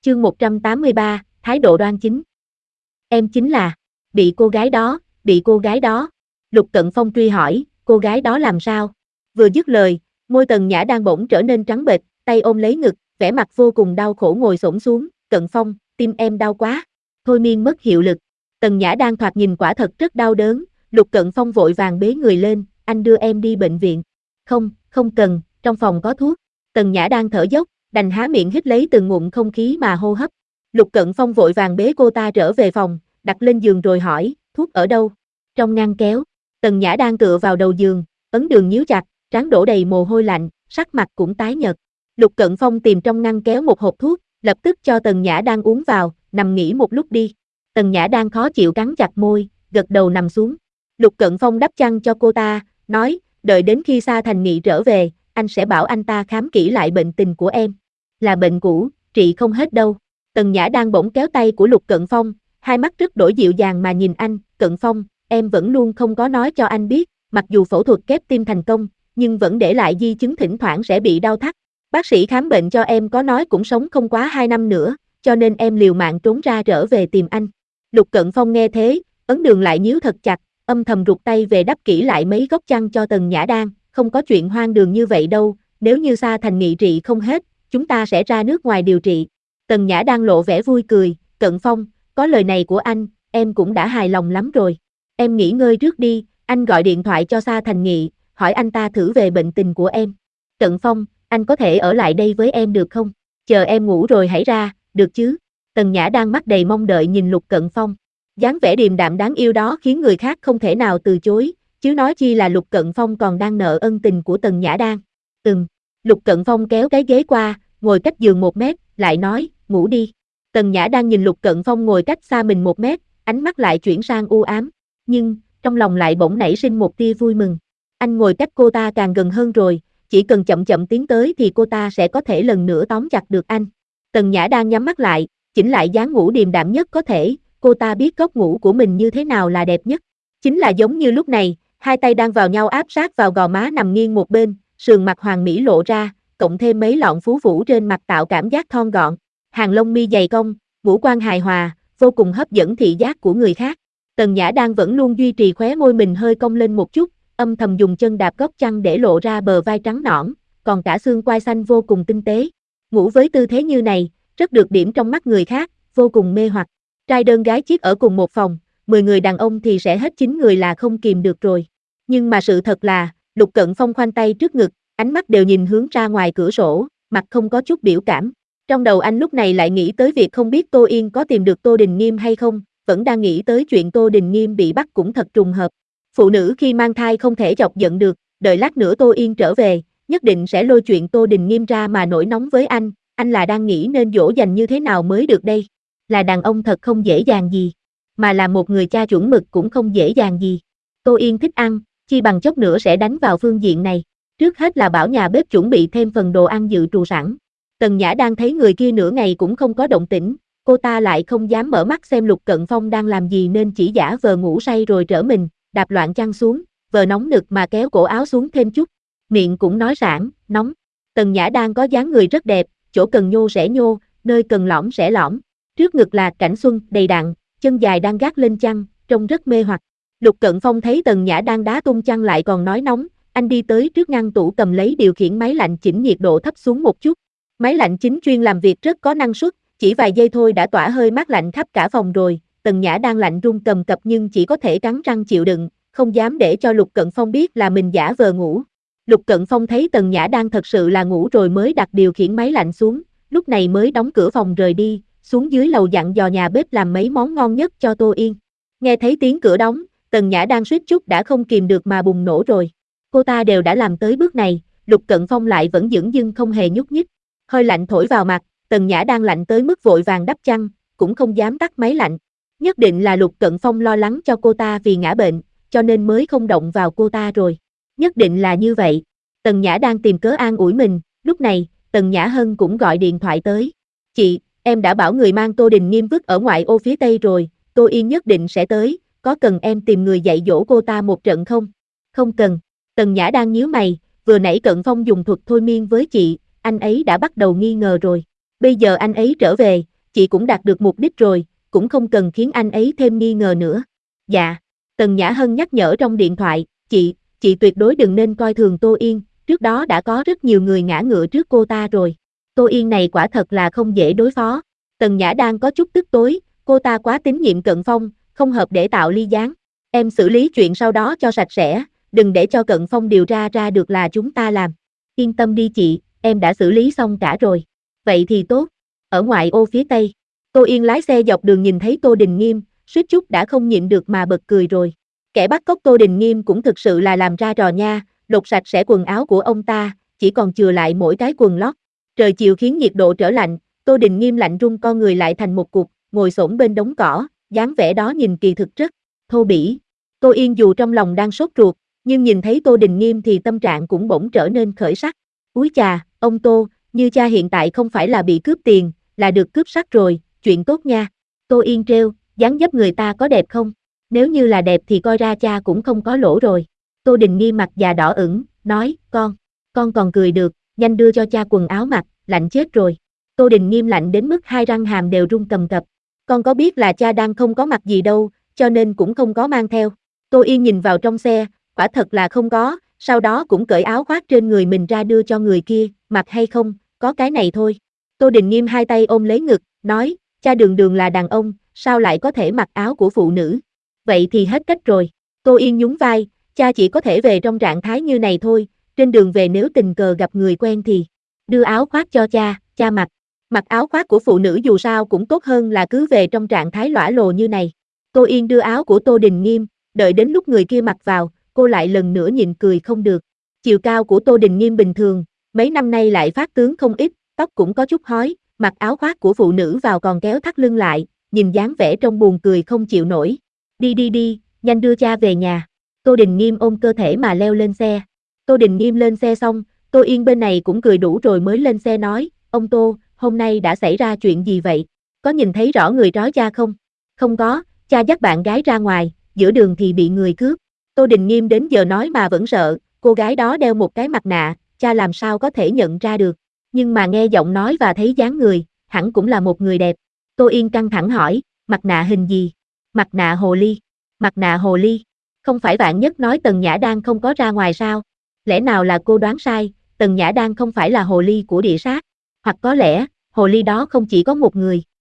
Chương 183, thái độ đoan chính. Em chính là, bị cô gái đó. Lục Cận Phong truy hỏi, cô gái đó làm sao? Vừa dứt lời, môi Tần Nhã đang bỗng trở nên trắng bệch, tay ôm lấy ngực, vẻ mặt vô cùng đau khổ ngồi xổm xuống, Cận Phong, tim em đau quá. Thôi miên mất hiệu lực. Tần Nhã đang thoạt nhìn quả thật rất đau đớn, Lục Cận Phong vội vàng bế người lên, anh đưa em đi bệnh viện. Không, không cần, trong phòng có thuốc. Tần Nhã đang thở dốc, đành há miệng hít lấy từng ngụm không khí mà hô hấp. Lục Cận Phong vội vàng bế cô ta trở về phòng, đặt lên giường rồi hỏi, thuốc ở đâu? Trong ngăn kéo. Tần Nhã đang tựa vào đầu giường, ấn đường nhíu chặt, trán đổ đầy mồ hôi lạnh, sắc mặt cũng tái nhợt. Lục Cận Phong tìm trong ngăn kéo một hộp thuốc, lập tức cho Tần Nhã đang uống vào, nằm nghỉ một lúc đi. Tần Nhã đang khó chịu cắn chặt môi, gật đầu nằm xuống. Lục Cận Phong đắp chăn cho cô ta, nói, đợi đến khi Sa Thành Nghị trở về, anh sẽ bảo anh ta khám kỹ lại bệnh tình của em. Là bệnh cũ, trị không hết đâu. Tần Nhã đang bỗng kéo tay của Lục Cận Phong, hai mắt rất đổi dịu dàng mà nhìn anh, Cận Phong, em vẫn luôn không có nói cho anh biết, mặc dù phẫu thuật kép tim thành công, nhưng vẫn để lại di chứng thỉnh thoảng sẽ bị đau thắt. Bác sĩ khám bệnh cho em có nói cũng sống không quá 2 năm nữa, cho nên em liều mạng trốn ra trở về tìm anh. Lục Cận Phong nghe thế, ấn đường lại nhíu thật chặt, âm thầm rụt tay về đắp kỹ lại mấy góc chăn cho Tần Nhã Đan, không có chuyện hoang đường như vậy đâu, nếu như Sa Thành Nghị trị không hết, chúng ta sẽ ra nước ngoài điều trị. Tần Nhã Đan lộ vẻ vui cười, Cận Phong, có lời này của anh, em cũng đã hài lòng lắm rồi. Em nghỉ ngơi trước đi, anh gọi điện thoại cho Sa Thành Nghị, hỏi anh ta thử về bệnh tình của em. Cận Phong, anh có thể ở lại đây với em được không? Chờ em ngủ rồi hãy ra, được chứ? Tần Nhã đang mắt đầy mong đợi nhìn Lục Cận Phong. Dáng vẻ điềm đạm đáng yêu đó khiến người khác không thể nào từ chối, chứ nói chi là Lục Cận Phong còn đang nợ ân tình của Tần Nhã Đan. Lục Cận Phong kéo cái ghế qua, ngồi cách giường 1 mét, lại nói, ngủ đi. Tần Nhã đang nhìn Lục Cận Phong ngồi cách xa mình 1 mét, ánh mắt lại chuyển sang u ám, nhưng, trong lòng lại bỗng nảy sinh một tia vui mừng. Anh ngồi cách cô ta càng gần hơn rồi, chỉ cần chậm chậm tiến tới thì cô ta sẽ có thể lần nữa tóm chặt được anh. Tần Nhã đang nhắm mắt lại, chỉnh lại dáng ngủ điềm đạm nhất có thể, cô ta biết góc ngủ của mình như thế nào là đẹp nhất. Chính là giống như lúc này, hai tay đang vào nhau áp sát vào gò má nằm nghiêng một bên, sườn mặt hoàn mỹ lộ ra, cộng thêm mấy lọn phú vũ trên mặt tạo cảm giác thon gọn, hàng lông mi dày cong, ngũ quan hài hòa, vô cùng hấp dẫn thị giác của người khác. Tần Nhã đang vẫn luôn duy trì khóe môi mình hơi cong lên một chút, âm thầm dùng chân đạp góc chăn để lộ ra bờ vai trắng nõn, còn cả xương quai xanh vô cùng tinh tế. Ngủ với tư thế như này, rất được điểm trong mắt người khác, vô cùng mê hoặc. Trai đơn gái chiếc ở cùng một phòng, 10 người đàn ông thì sẽ hết 9 người là không kìm được rồi. Nhưng mà sự thật là, Lục Cận Phong khoanh tay trước ngực, ánh mắt đều nhìn hướng ra ngoài cửa sổ, mặt không có chút biểu cảm. Trong đầu anh lúc này lại nghĩ tới việc không biết Tô Yên có tìm được Tô Đình Nghiêm hay không, vẫn đang nghĩ tới chuyện Tô Đình Nghiêm bị bắt cũng thật trùng hợp. Phụ nữ khi mang thai không thể chọc giận được, đợi lát nữa Tô Yên trở về, nhất định sẽ lôi chuyện Tô Đình Nghiêm ra mà nổi nóng với anh là đang nghĩ nên dỗ dành như thế nào mới được đây. Là đàn ông thật không dễ dàng gì, mà là một người cha chuẩn mực cũng không dễ dàng gì. Tô Yên thích ăn, chi bằng chốc nữa sẽ đánh vào phương diện này. Trước hết là bảo nhà bếp chuẩn bị thêm phần đồ ăn dự trù sẵn. Tần Nhã đang thấy người kia nửa ngày cũng không có động tĩnh, cô ta lại không dám mở mắt xem Lục Cận Phong đang làm gì nên chỉ giả vờ ngủ say rồi trở mình, đạp loạn chăn xuống, vờ nóng nực mà kéo cổ áo xuống thêm chút. Miệng cũng nói sảng, nóng. Tần Nhã đang có dáng người rất đẹp, chỗ cần nhô sẽ nhô, nơi cần lõm sẽ lõm. Trước ngực là cảnh xuân, đầy đặn, chân dài đang gác lên chăn, trông rất mê hoặc. Lục Cận Phong thấy Tần Nhã đang đá tung chăn lại còn nói nóng, anh đi tới trước ngăn tủ cầm lấy điều khiển máy lạnh chỉnh nhiệt độ thấp xuống một chút. Máy lạnh chính chuyên làm việc rất có năng suất, chỉ vài giây thôi đã tỏa hơi mát lạnh khắp cả phòng rồi. Tần Nhã đang lạnh run cầm cập nhưng chỉ có thể cắn răng chịu đựng, không dám để cho Lục Cận Phong biết là mình giả vờ ngủ. Lục Cận Phong thấy Tần Nhã đang thật sự là ngủ rồi mới đặt điều khiển máy lạnh xuống, lúc này mới đóng cửa phòng rời đi, xuống dưới lầu dặn dò nhà bếp làm mấy món ngon nhất cho Tô Yên. Nghe thấy tiếng cửa đóng, Tần Nhã đang suýt chút đã không kìm được mà bùng nổ rồi. Cô ta đều đã làm tới bước này, Lục Cận Phong lại vẫn dửng dưng không hề nhúc nhích. Hơi lạnh thổi vào mặt, Tần Nhã đang lạnh tới mức vội vàng đắp chăn, cũng không dám tắt máy lạnh. Nhất định là Lục Cận Phong lo lắng cho cô ta vì ngã bệnh, cho nên mới không động vào cô ta rồi. Nhất định là như vậy. Tần Nhã đang tìm cớ an ủi mình, lúc này, Tần Nhã Hân cũng gọi điện thoại tới. Chị, em đã bảo người mang Tô Đình Nghiêm vứt ở ngoại ô phía Tây rồi, Tô Yên nhất định sẽ tới, có cần em tìm người dạy dỗ cô ta một trận không? Không cần. Tần Nhã đang nhíu mày, vừa nãy Cận Phong dùng thuật thôi miên với chị, anh ấy đã bắt đầu nghi ngờ rồi. Bây giờ anh ấy trở về, chị cũng đạt được mục đích rồi, cũng không cần khiến anh ấy thêm nghi ngờ nữa. Dạ, Tần Nhã Hân nhắc nhở trong điện thoại, chị tuyệt đối đừng nên coi thường Tô Yên, trước đó đã có rất nhiều người ngã ngựa trước cô ta rồi. Tô Yên này quả thật là không dễ đối phó. Tần Nhã đang có chút tức tối, cô ta quá tín nhiệm Cận Phong, không hợp để tạo ly gián. Em xử lý chuyện sau đó cho sạch sẽ, đừng để cho Cận Phong điều tra ra được là chúng ta làm. Yên tâm đi chị, em đã xử lý xong cả rồi. Vậy thì tốt. Ở ngoại ô phía tây, Tô Yên lái xe dọc đường nhìn thấy Tô Đình Nghiêm, suýt chút đã không nhịn được mà bật cười rồi. Kẻ bắt cóc Tô Đình Nghiêm cũng thực sự là làm ra trò nha, lột sạch sẽ quần áo của ông ta, chỉ còn chừa lại mỗi cái quần lót. Trời chiều khiến nhiệt độ trở lạnh, Tô Đình Nghiêm lạnh run con người lại thành một cục, ngồi xổm bên đống cỏ, dáng vẻ đó nhìn kỳ thực rất thô bỉ. Tô Yên dù trong lòng đang sốt ruột, nhưng nhìn thấy Tô Đình Nghiêm thì tâm trạng cũng bỗng trở nên khởi sắc. Úi chà, ông Tô, như cha hiện tại không phải là bị cướp tiền, là được cướp sắc rồi, chuyện tốt nha. Tô Yên trêu, dáng dấp người ta có đẹp không? Nếu như là đẹp thì coi ra cha cũng không có lỗ rồi. Tô Đình Nghiêm mặt già đỏ ửng, nói, con còn cười được, nhanh đưa cho cha quần áo mặc, lạnh chết rồi. Tô Đình Nghiêm lạnh đến mức hai răng hàm đều run cầm cập. Con có biết là cha đang không có mặc gì đâu, cho nên cũng không có mang theo. Tô Yên nhìn vào trong xe, quả thật là không có, sau đó cũng cởi áo khoác trên người mình ra đưa cho người kia, mặc hay không, có cái này thôi. Tô Đình Nghiêm hai tay ôm lấy ngực, nói, cha đường đường là đàn ông, sao lại có thể mặc áo của phụ nữ? Vậy thì hết cách rồi. Tô Yên nhún vai, cha chỉ có thể về trong trạng thái như này thôi, trên đường về nếu tình cờ gặp người quen thì đưa áo khoác cho cha mặc. Mặc áo khoác của phụ nữ dù sao cũng tốt hơn là cứ về trong trạng thái lõa lồ như này. Tô Yên đưa áo của Tô Đình Nghiêm, đợi đến lúc người kia mặc vào, cô lại lần nữa nhịn cười không được. Chiều cao của Tô Đình Nghiêm bình thường, mấy năm nay lại phát tướng không ít, tóc cũng có chút hói, mặc áo khoác của phụ nữ vào còn kéo thắt lưng lại, nhìn dáng vẻ trông buồn cười không chịu nổi. Đi, nhanh đưa cha về nhà. Tô Đình Nghiêm ôm cơ thể mà leo lên xe. Tô Đình Nghiêm lên xe xong, Tô Yên bên này cũng cười đủ rồi mới lên xe nói, ông Tô, hôm nay đã xảy ra chuyện gì vậy? Có nhìn thấy rõ người trói cha không? Không có, cha dắt bạn gái ra ngoài, giữa đường thì bị người cướp. Tô Đình Nghiêm đến giờ nói mà vẫn sợ, cô gái đó đeo một cái mặt nạ, cha làm sao có thể nhận ra được. Nhưng mà nghe giọng nói và thấy dáng người, hẳn cũng là một người đẹp. Tô Yên căng thẳng hỏi, mặt nạ hình gì? Mặt nạ hồ ly. Mặt nạ hồ ly. Không phải Vạn Nhất nói Tần Nhã Đan không có ra ngoài sao? Lẽ nào là cô đoán sai, Tần Nhã Đan không phải là hồ ly của địa sát? Hoặc có lẽ, hồ ly đó không chỉ có một người.